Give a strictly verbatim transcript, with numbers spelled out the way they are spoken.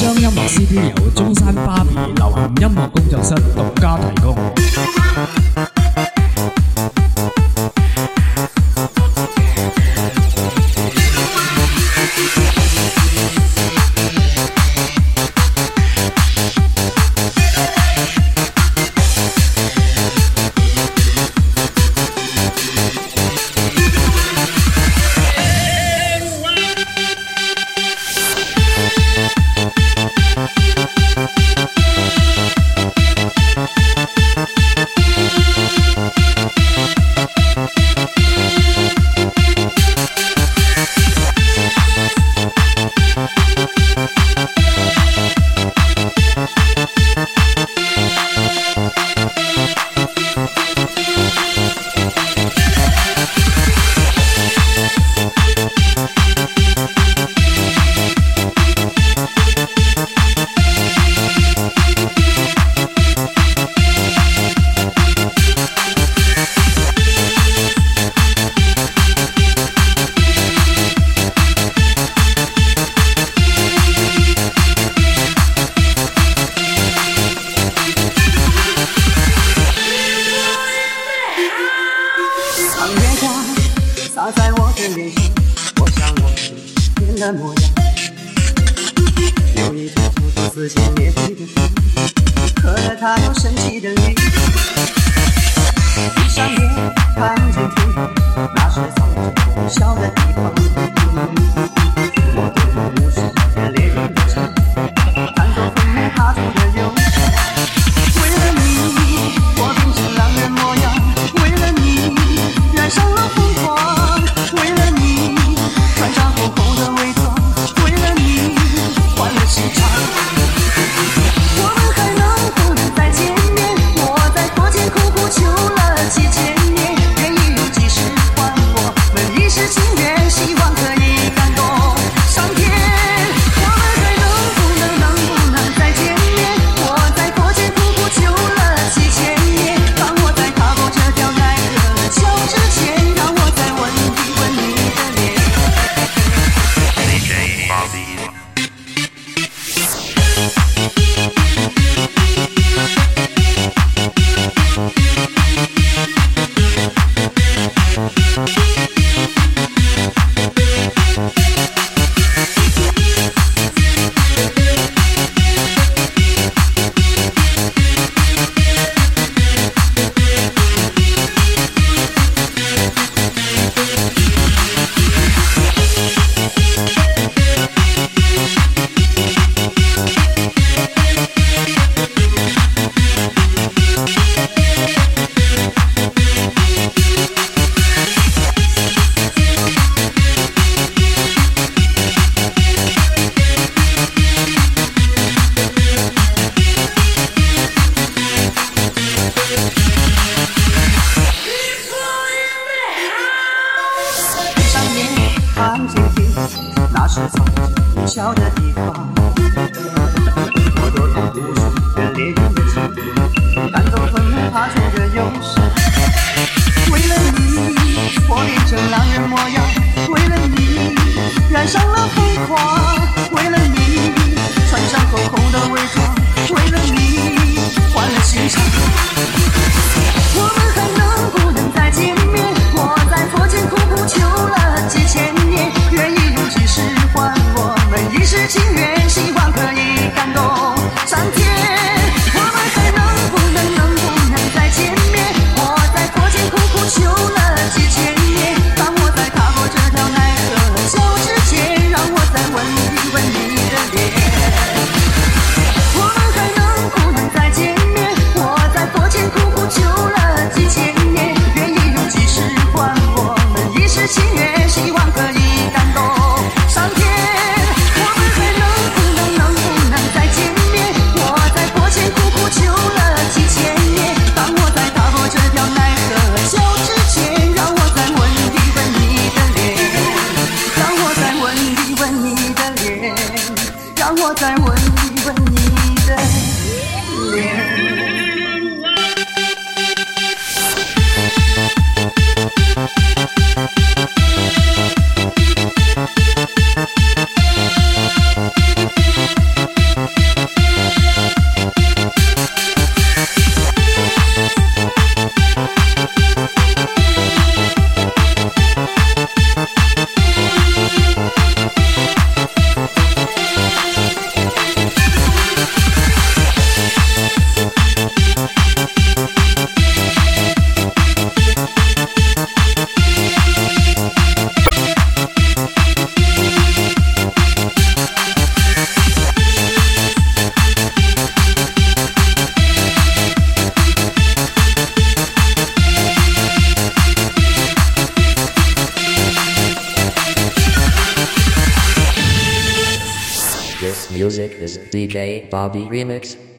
張音樂 C D 由中山芭比流行音樂工作室獨家提供。 洒在我的脸上，我想我变了模样。有一种突突撕心裂肺的痛，可了它有神奇的力。闭上眼，看见天空，那是藏着微笑的地方。我对无数的猎人的唱，弹奏风里发出的忧伤。为了你，我变成狼人模样；为了你，染上了疯狂。为了你，穿上厚厚的伪装；为了你，换了心肠。我们还能不能再见面？我在佛前苦苦求了几千年，愿意用几世还我们一世情缘，希望可以感动上天。我们还能不能能不能再见面？我在佛前苦苦求了几千年，当我在踏过这条奈何桥之前，让我再吻一吻你的脸。D J Bobby。看见天空，那是藏着微笑的地方。我躲藏无数个猎人的情，弹奏风里发出的忧伤。为了你，我变成狼人模样；为了你，染上了疯狂；为了你，穿上厚厚的伪装；为了你，换了心肠。我们还能不能再见面？我在佛前苦苦求了几千年，愿意用几世还我们一世情缘，希望可以感动上天。我们还能不能能不能再见面？我在佛前苦苦求了几千年，当我在踏过这条奈何桥之前，让我再吻一吻你的脸。我们还能不能再见面？我在佛前苦苦求了几千年，愿意用几世还我们一世情缘，希望可以感动上天。我们还能不能能不能再见面？我在佛前苦苦求了几千年，当我在踏过这条奈何桥之前，让我再吻一吻你的脸，让我再吻一吻你的脸，让我再吻一吻你的脸。 music is D J Bobby Remix.